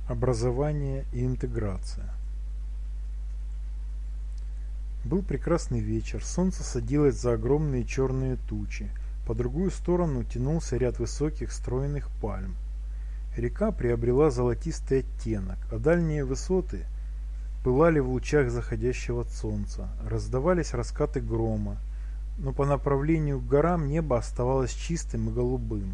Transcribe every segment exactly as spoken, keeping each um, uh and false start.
Образование и интеграция. Был прекрасный вечер, солнце садилось за огромные черные тучи, по другую сторону тянулся ряд высоких стройных пальм. Река приобрела золотистый оттенок, а дальние высоты пылали в лучах заходящего солнца, раздавались раскаты грома, но по направлению к горам небо оставалось чистым и голубым.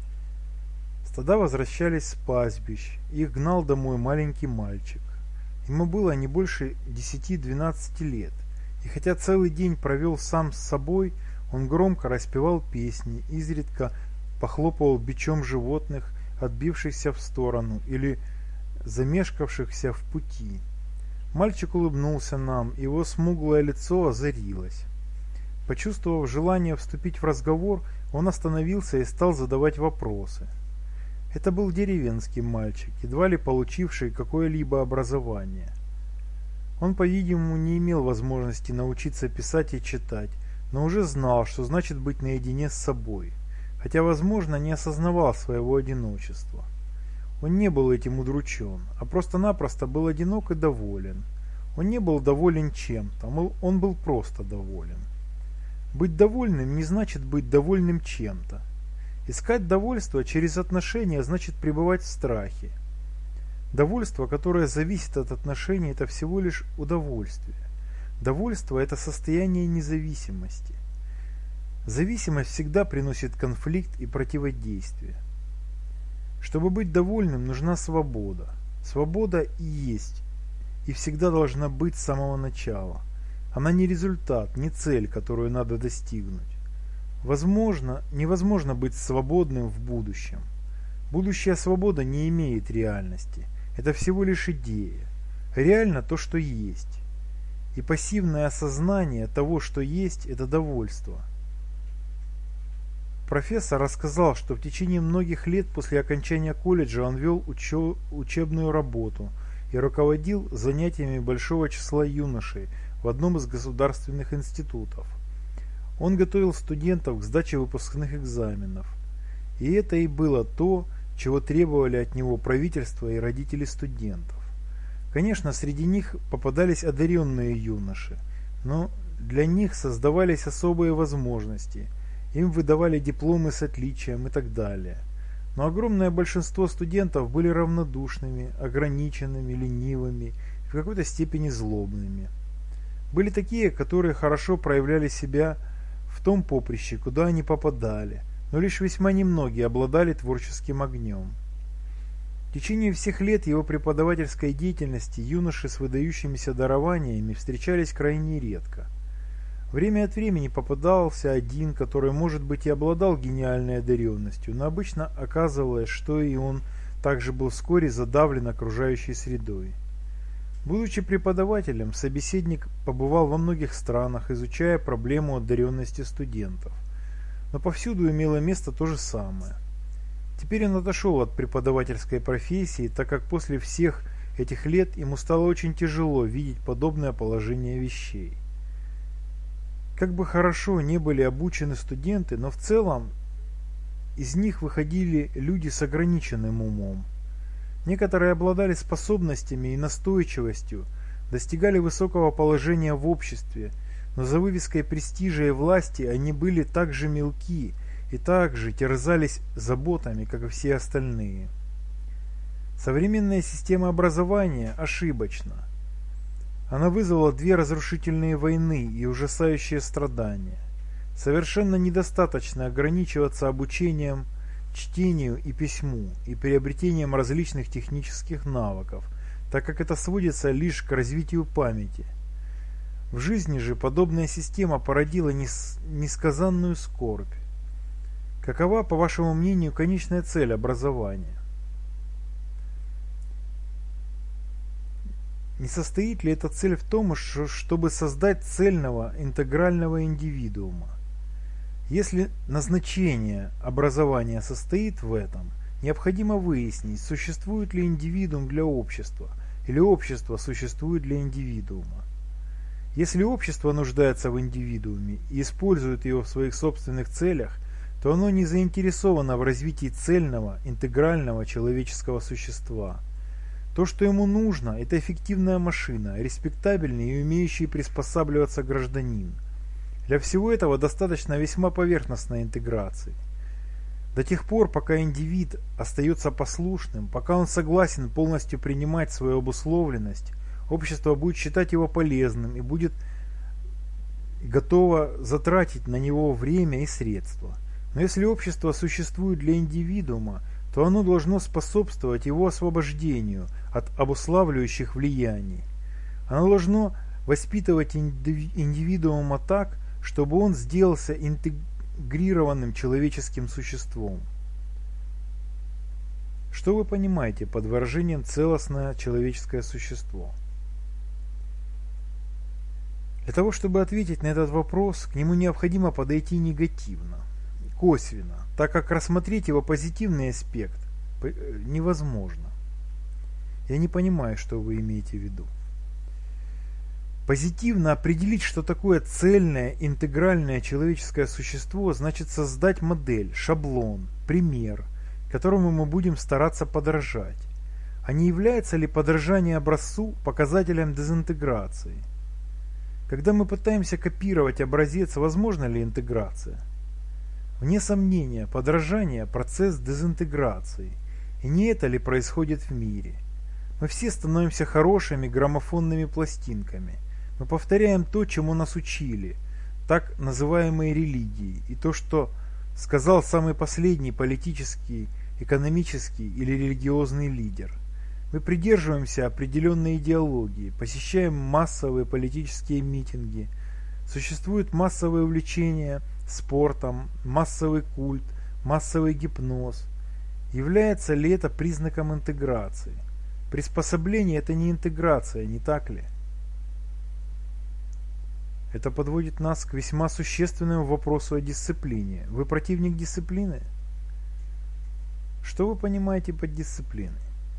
Стада возвращались с пастбищ, их гнал домой маленький мальчик. Ему было не больше десяти-двенадцати лет, и хотя целый день провел сам с собой, он громко распевал песни, изредка похлопывал бичом животных, отбившихся в сторону или замешкавшихся в пути. Мальчик улыбнулся нам, и его смуглое лицо озарилось. Почувствовав желание вступить в разговор, он остановился и стал задавать вопросы. Это был деревенский мальчик, едва ли получивший какое-либо образование. Он, по-видимому, не имел возможности научиться писать и читать, но уже знал, что значит быть наедине с собой, хотя, возможно, не осознавал своего одиночества. Он не был этим удручен, а просто-напросто был одинок и доволен. Он не был доволен чем-то, он был просто доволен. Быть довольным не значит быть довольным чем-то. Искать довольство через отношения значит пребывать в страхе. Довольство, которое зависит от отношений, это всего лишь удовольствие. Довольство – это состояние независимости. Зависимость всегда приносит конфликт и противодействие. Чтобы быть довольным, нужна свобода. Свобода и есть, и всегда должна быть с самого начала. Она не результат, не цель, которую надо достигнуть. Возможно, невозможно быть свободным в будущем. Будущая свобода не имеет реальности. Это всего лишь идея. Реально то, что есть. И пассивное осознание того, что есть, это довольство. Профессор рассказал, что в течение многих лет после окончания колледжа он вел учё- учебную работу и руководил занятиями большого числа юношей в одном из государственных институтов. Он готовил студентов к сдаче выпускных экзаменов. И это и было то, чего требовали от него правительство и родители студентов. Конечно, среди них попадались одаренные юноши, но для них создавались особые возможности, им выдавали дипломы с отличием и так далее. Но огромное большинство студентов были равнодушными, ограниченными, ленивыми, в какой-то степени злобными. Были такие, которые хорошо проявляли себя в том поприще, куда они попадали, но лишь весьма немногие обладали творческим огнем. В течение всех лет его преподавательской деятельности юноши с выдающимися дарованиями встречались крайне редко. Время от времени попадался один, который, может быть, и обладал гениальной одаренностью, но обычно оказывалось, что и он также был вскоре задавлен окружающей средой. Будучи преподавателем, собеседник побывал во многих странах, изучая проблему одаренности студентов. Но повсюду имело место то же самое. Теперь он отошел от преподавательской профессии, так как после всех этих лет ему стало очень тяжело видеть подобное положение вещей. Как бы хорошо не были обучены студенты, но в целом из них выходили люди с ограниченным умом. Некоторые обладали способностями и настойчивостью, достигали высокого положения в обществе, но за вывеской престижа и власти они были так же мелки и так же терзались заботами, как и все остальные. Современная система образования ошибочна. Она вызвала две разрушительные войны и ужасающие страдания. Совершенно недостаточно ограничиваться обучением чтению и письму и приобретением различных технических навыков, так как это сводится лишь к развитию памяти. В жизни же подобная система породила нес- несказанную скорбь. Какова, по вашему мнению, конечная цель образования? Не состоит ли эта цель в том, чтобы создать цельного, интегрального индивидуума? Если назначение образования состоит в этом, необходимо выяснить, существует ли индивидуум для общества, или общество существует для индивидуума. Если общество нуждается в индивидууме и использует его в своих собственных целях, то оно не заинтересовано в развитии цельного, интегрального человеческого существа. То, что ему нужно, это эффективная машина, респектабельный и умеющий приспосабливаться гражданин. Для всего этого достаточно весьма поверхностной интеграции. До тех пор, пока индивид остается послушным, пока он согласен полностью принимать свою обусловленность, общество будет считать его полезным и будет готово затратить на него время и средства. Но если общество существует для индивидуума, то оно должно способствовать его освобождению от обуславливающих влияний. Оно должно воспитывать индивидуума так, чтобы он сделался интегрированным человеческим существом. Что вы понимаете под выражением «целостное человеческое существо»? Для того, чтобы ответить на этот вопрос, к нему необходимо подойти негативно, косвенно, так как рассмотреть его позитивный аспект невозможно. Я не понимаю, что вы имеете в виду. Позитивно определить, что такое цельное, интегральное человеческое существо, значит создать модель, шаблон, пример, которому мы будем стараться подражать. А не является ли подражание образцу показателем дезинтеграции? Когда мы пытаемся копировать образец, возможна ли интеграция? Вне сомнения, подражание – процесс дезинтеграции. И не это ли происходит в мире? Мы все становимся хорошими граммофонными пластинками. Мы повторяем то, чему нас учили, так называемые религии, и то, что сказал самый последний политический, экономический или религиозный лидер. Мы придерживаемся определенной идеологии, посещаем массовые политические митинги, существует массовое увлечение спортом, массовый культ, массовый гипноз. Является ли это признаком интеграции? Приспособление – это не интеграция, не так ли? Это подводит нас к весьма существенному вопросу о дисциплине. Вы противник дисциплины? Что вы понимаете под дисциплиной?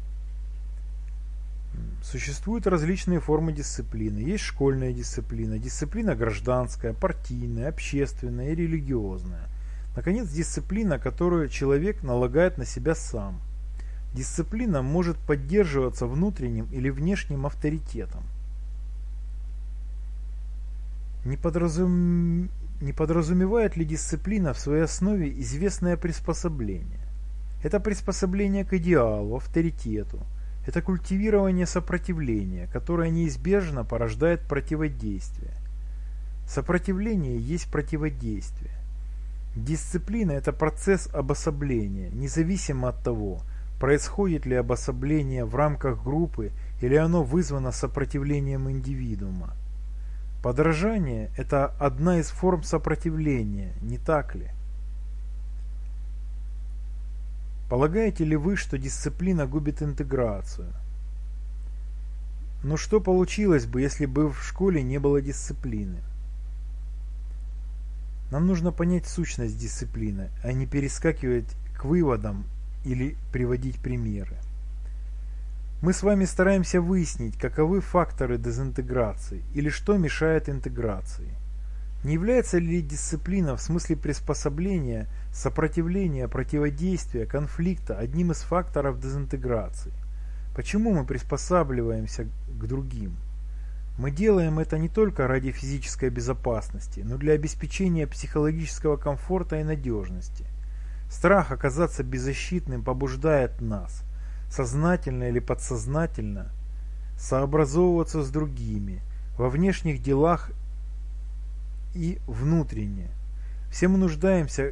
Существуют различные формы дисциплины. Есть школьная дисциплина, дисциплина гражданская, партийная, общественная и религиозная. Наконец, дисциплина, которую человек налагает на себя сам. Дисциплина может поддерживаться внутренним или внешним авторитетом. Не, подразум... Не подразумевает ли дисциплина в своей основе известное приспособление? Это приспособление к идеалу, авторитету. Это культивирование сопротивления, которое неизбежно порождает противодействие. Сопротивление есть противодействие. Дисциплина – это процесс обособления, независимо от того, происходит ли обособление в рамках группы или оно вызвано сопротивлением индивидуума. Подражание – это одна из форм сопротивления, не так ли? Полагаете ли вы, что дисциплина губит интеграцию? Но что получилось бы, если бы в школе не было дисциплины? Нам нужно понять сущность дисциплины, а не перескакивать к выводам или приводить примеры. Мы с вами стараемся выяснить, каковы факторы дезинтеграции или что мешает интеграции. Не является ли дисциплина в смысле приспособления, сопротивления, противодействия, конфликта одним из факторов дезинтеграции? Почему мы приспосабливаемся к другим? Мы делаем это не только ради физической безопасности, но для обеспечения психологического комфорта и надежности. Страх оказаться беззащитным побуждает нас, сознательно или подсознательно, сообразовываться с другими во внешних делах и внутренне. Все мы нуждаемся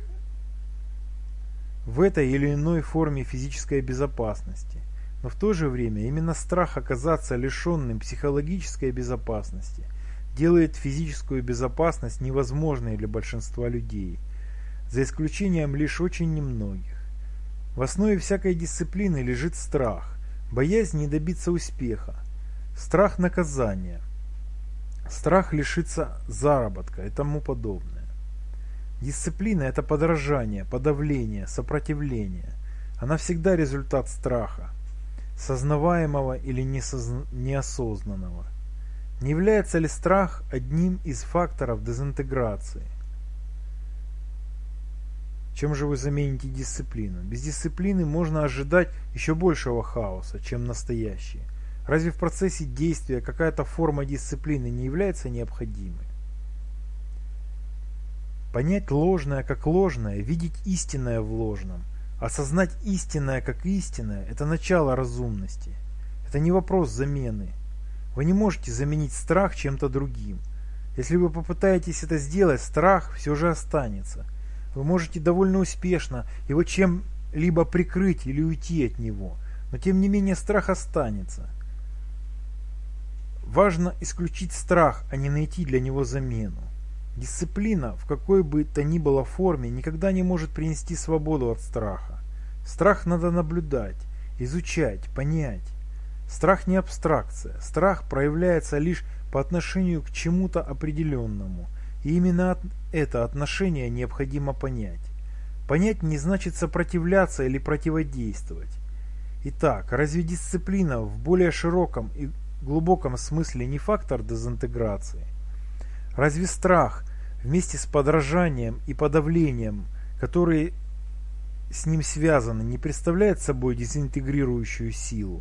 в этой или иной форме физической безопасности, но в то же время именно страх оказаться лишенным психологической безопасности делает физическую безопасность невозможной для большинства людей, за исключением лишь очень немногих. В основе всякой дисциплины лежит страх, боязнь не добиться успеха, страх наказания, страх лишиться заработка и тому подобное. Дисциплина – это подражание, подавление, сопротивление. Она всегда результат страха, сознаваемого или неосознанного. Не является ли страх одним из факторов дезинтеграции? Чем же вы замените дисциплину? Без дисциплины можно ожидать еще большего хаоса, чем настоящий. Разве в процессе действия какая-то форма дисциплины не является необходимой? Понять ложное как ложное, видеть истинное в ложном, осознать истинное как истинное – это начало разумности. Это не вопрос замены. Вы не можете заменить страх чем-то другим. Если вы попытаетесь это сделать, страх все же останется. Вы можете довольно успешно его чем-либо прикрыть или уйти от него, но тем не менее страх останется. Важно исключить страх, а не найти для него замену. Дисциплина, в какой бы то ни было форме, никогда не может принести свободу от страха. Страх надо наблюдать, изучать, понять. Страх не абстракция. Страх проявляется лишь по отношению к чему-то определенному. И именно это отношение необходимо понять. Понять не значит сопротивляться или противодействовать. Итак, разве дисциплина в более широком и глубоком смысле не фактор дезинтеграции? Разве страх вместе с подражанием и подавлением, которые с ним связаны, не представляет собой дезинтегрирующую силу?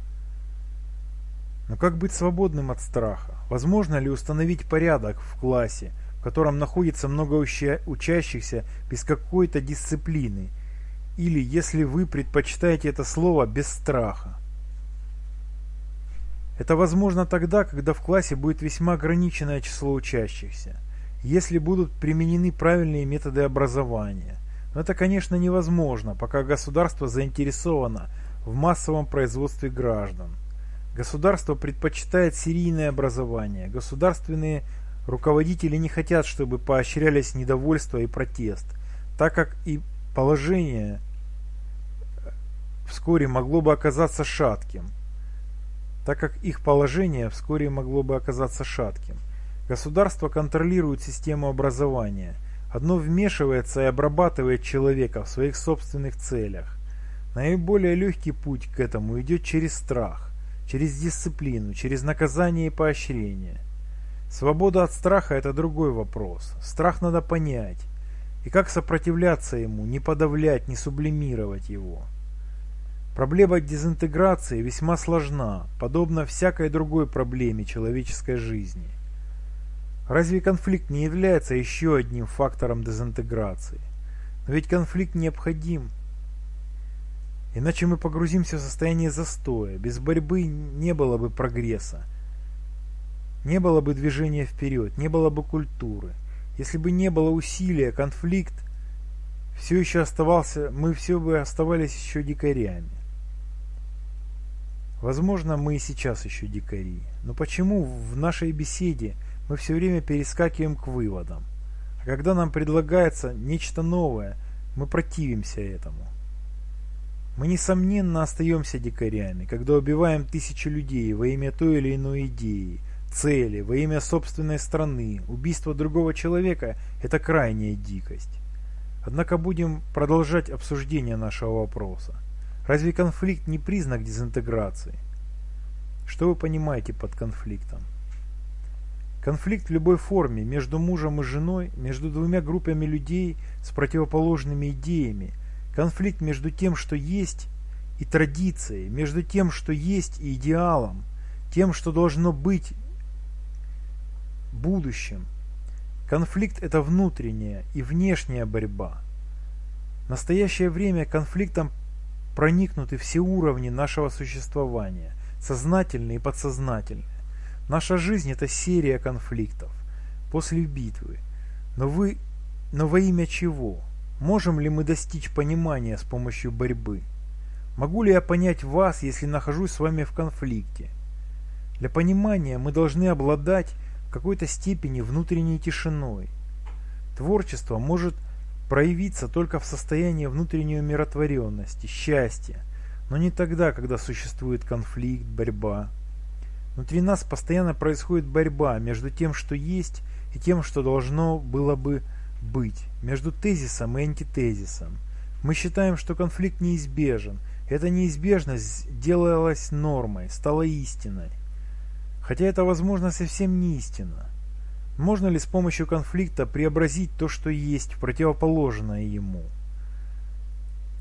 Но как быть свободным от страха? Возможно ли установить порядок в классе, в котором находится много учащихся без какой-то дисциплины? Или, если вы предпочитаете это слово, без страха? Это возможно тогда, когда в классе будет весьма ограниченное число учащихся, если будут применены правильные методы образования. Но это, конечно, невозможно, пока государство заинтересовано в массовом производстве граждан. Государство предпочитает серийное образование. Государственные руководители не хотят, чтобы поощрялись недовольство и протест, так как и положение вскоре могло бы оказаться шатким. так как их положение вскоре могло бы оказаться шатким. Государство контролирует систему образования. Одно вмешивается и обрабатывает человека в своих собственных целях. Наиболее легкий путь к этому идет через страх, через дисциплину, через наказание и поощрение. Свобода от страха – это другой вопрос. Страх надо понять. И как сопротивляться ему, не подавлять, не сублимировать его. Проблема дезинтеграции весьма сложна, подобно всякой другой проблеме человеческой жизни. Разве конфликт не является еще одним фактором дезинтеграции? Но ведь конфликт необходим. Иначе мы погрузимся в состояние застоя. Без борьбы не было бы прогресса. Не было бы движения вперед, не было бы культуры. Если бы не было усилия, конфликт все еще оставался, мы все бы оставались еще дикарями. Возможно, мы и сейчас еще дикари. Но почему в нашей беседе мы все время перескакиваем к выводам? А когда нам предлагается нечто новое, мы противимся этому. Мы, несомненно, остаемся дикарями, когда убиваем тысячи людей во имя той или иной идеи, цели, во имя собственной страны. Убийство другого человека – это крайняя дикость. Однако будем продолжать обсуждение нашего вопроса. Разве конфликт не признак дезинтеграции? Что вы понимаете под конфликтом? Конфликт в любой форме между мужем и женой, между двумя группами людей с противоположными идеями, конфликт между тем, что есть, и традицией, между тем, что есть, и идеалом, тем, что должно быть будущим. Конфликт – это внутренняя и внешняя борьба. В настоящее время конфликтом проникнуты все уровни нашего существования, сознательные и подсознательные. Наша жизнь – это серия конфликтов после битвы. Но, вы, но во имя чего? Можем ли мы достичь понимания с помощью борьбы? Могу ли я понять вас, если нахожусь с вами в конфликте? Для понимания мы должны обладать в какой-то степени внутренней тишиной. Творчество может проявиться только в состоянии внутренней умиротворенности, счастья, но не тогда, когда существует конфликт, борьба. Внутри нас постоянно происходит борьба между тем, что есть, и тем, что должно было бы быть, между тезисом и антитезисом. Мы считаем, что конфликт неизбежен. Эта неизбежность делалась нормой, стала истиной. Хотя это, возможно, совсем не истина. Можно ли с помощью конфликта преобразить то, что есть, в противоположное ему?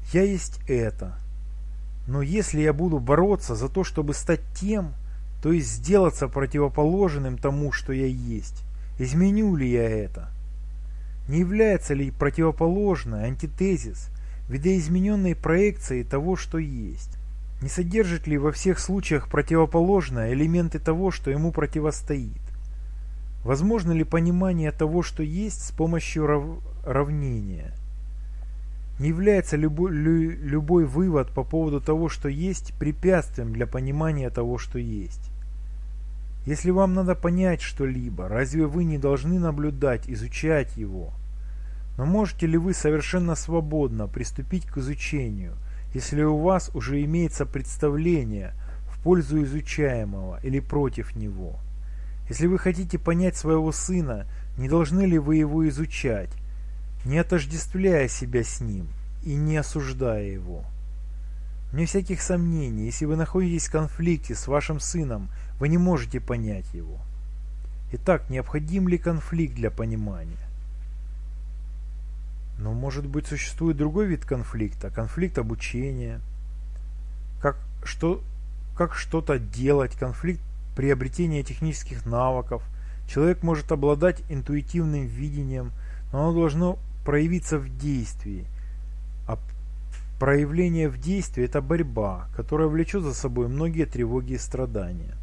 Я есть это. Но если я буду бороться за то, чтобы стать тем, то есть сделаться противоположным тому, что я есть, изменю ли я это? Не является ли противоположное антитезис видоизмененной проекцией того, что есть? Не содержит ли во всех случаях противоположное элементы того, что ему противостоит? Возможно ли понимание того, что есть, с помощью рав... равнения? Не является любой, лю, любой вывод по поводу того, что есть, препятствием для понимания того, что есть? Если вам надо понять что-либо, разве вы не должны наблюдать, изучать его? Но можете ли вы совершенно свободно приступить к изучению, если у вас уже имеется представление в пользу изучаемого или против него? Если вы хотите понять своего сына, не должны ли вы его изучать, не отождествляя себя с ним и не осуждая его? Вне всяких сомнений, если вы находитесь в конфликте с вашим сыном, вы не можете понять его. Итак, необходим ли конфликт для понимания? Но, может быть, существует другой вид конфликта, конфликт обучения, как, что, как что-то делать, конфликт приобретения технических навыков. Человек может обладать интуитивным видением, но оно должно проявиться в действии. А проявление в действии – это борьба, которая влечет за собой многие тревоги и страдания.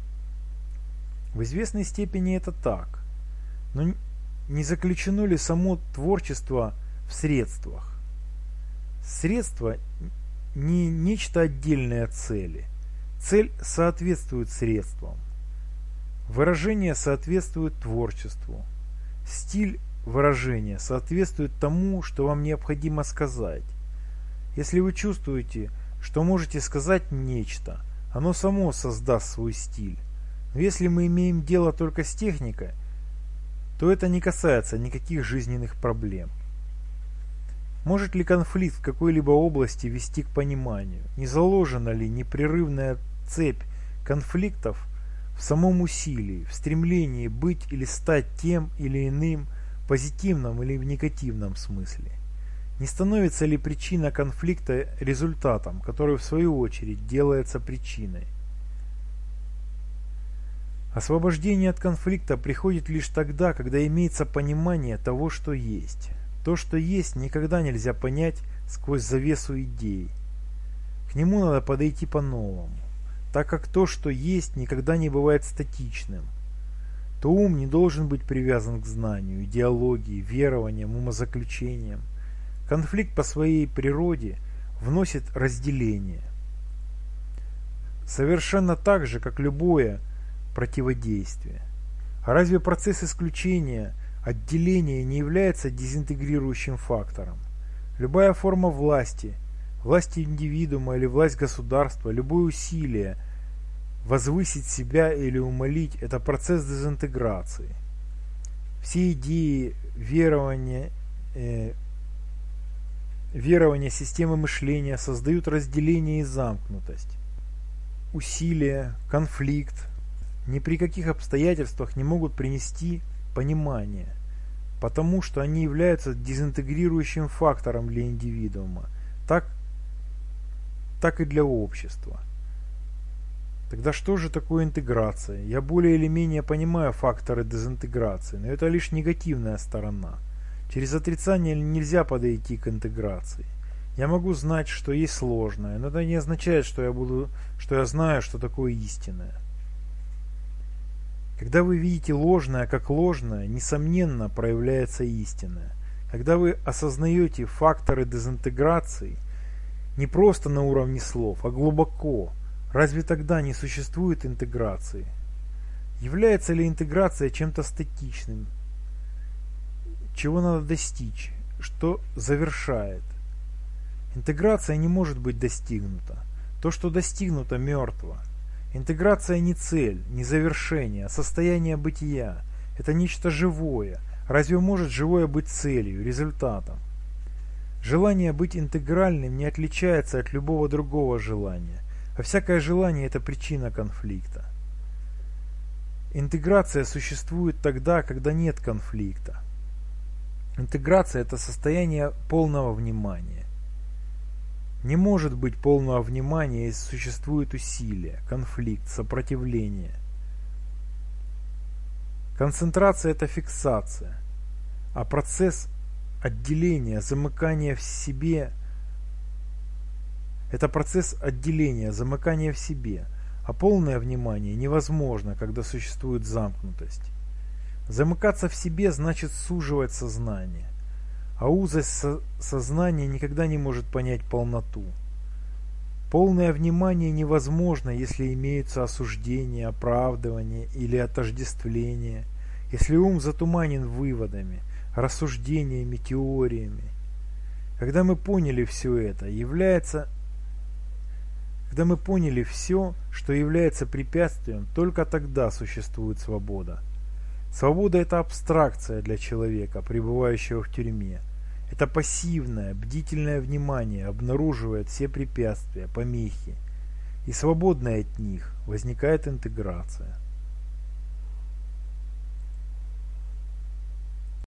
В известной степени это так. Но не заключено ли само творчество в средствах? Средство не нечто отдельное от цели. Цель соответствует средствам. Выражение соответствует творчеству. Стиль выражения соответствует тому, что вам необходимо сказать. Если вы чувствуете, что можете сказать нечто, оно само создаст свой стиль. Но если мы имеем дело только с техникой, то это не касается никаких жизненных проблем. Может ли конфликт в какой-либо области вести к пониманию? Не заложена ли непрерывная цепь конфликтов в самом усилии, в стремлении быть или стать тем или иным, в позитивном или в негативном смысле? Не становится ли причина конфликта результатом, который в свою очередь делается причиной? Освобождение от конфликта приходит лишь тогда, когда имеется понимание того, что есть. То, что есть, никогда нельзя понять сквозь завесу идей. К нему надо подойти по-новому, так как то, что есть, никогда не бывает статичным. То ум не должен быть привязан к знанию, идеологии, верованиям, умозаключениям. Конфликт по своей природе вносит разделение. Совершенно так же, как любое противодействие. А разве процесс исключения, отделения не является дезинтегрирующим фактором? Любая форма власти, власть индивидуума или власть государства, любое усилие возвысить себя или умалить – это процесс дезинтеграции. Все идеи, верования, э, верования, системы мышления создают разделение и замкнутость. Усилие, конфликт ни при каких обстоятельствах не могут принести понимание, потому что они являются дезинтегрирующим фактором для индивидуума, так, так и для общества. Тогда что же такое интеграция? Я более или менее понимаю факторы дезинтеграции, но это лишь негативная сторона. Через отрицание нельзя подойти к интеграции. Я могу знать, что есть сложное, но это не означает, что я, буду, что я знаю, что такое истинное. Когда вы видите ложное как ложное, несомненно проявляется истинное. Когда вы осознаете факторы дезинтеграции не просто на уровне слов, а глубоко, разве тогда не существует интеграции? Является ли интеграция чем-то статичным? Чего надо достичь? Что завершает? Интеграция не может быть достигнута. То, что достигнуто, мертво. Интеграция не цель, не завершение, а состояние бытия. Это нечто живое. Разве может живое быть целью, результатом? Желание быть интегральным не отличается от любого другого желания, а всякое желание – это причина конфликта. Интеграция существует тогда, когда нет конфликта. Интеграция – это состояние полного внимания. Не может быть полного внимания, если существует усилие, конфликт, сопротивление. Концентрация – это фиксация, а процесс отделения, замыкания в себе – это процесс отделения, замыкания в себе, а полное внимание невозможно, когда существует замкнутость. Замыкаться в себе значит суживать сознание, а узость со- сознания никогда не может понять полноту. Полное внимание невозможно, если имеются осуждение, оправдывание или отождествление, если ум затуманен выводами, рассуждениями, теориями. Когда мы поняли все это, является, когда мы поняли все, что является препятствием, только тогда существует свобода. Свобода – это абстракция для человека, пребывающего в тюрьме. Это пассивное, бдительное внимание обнаруживает все препятствия, помехи, и свободная от них возникает интеграция.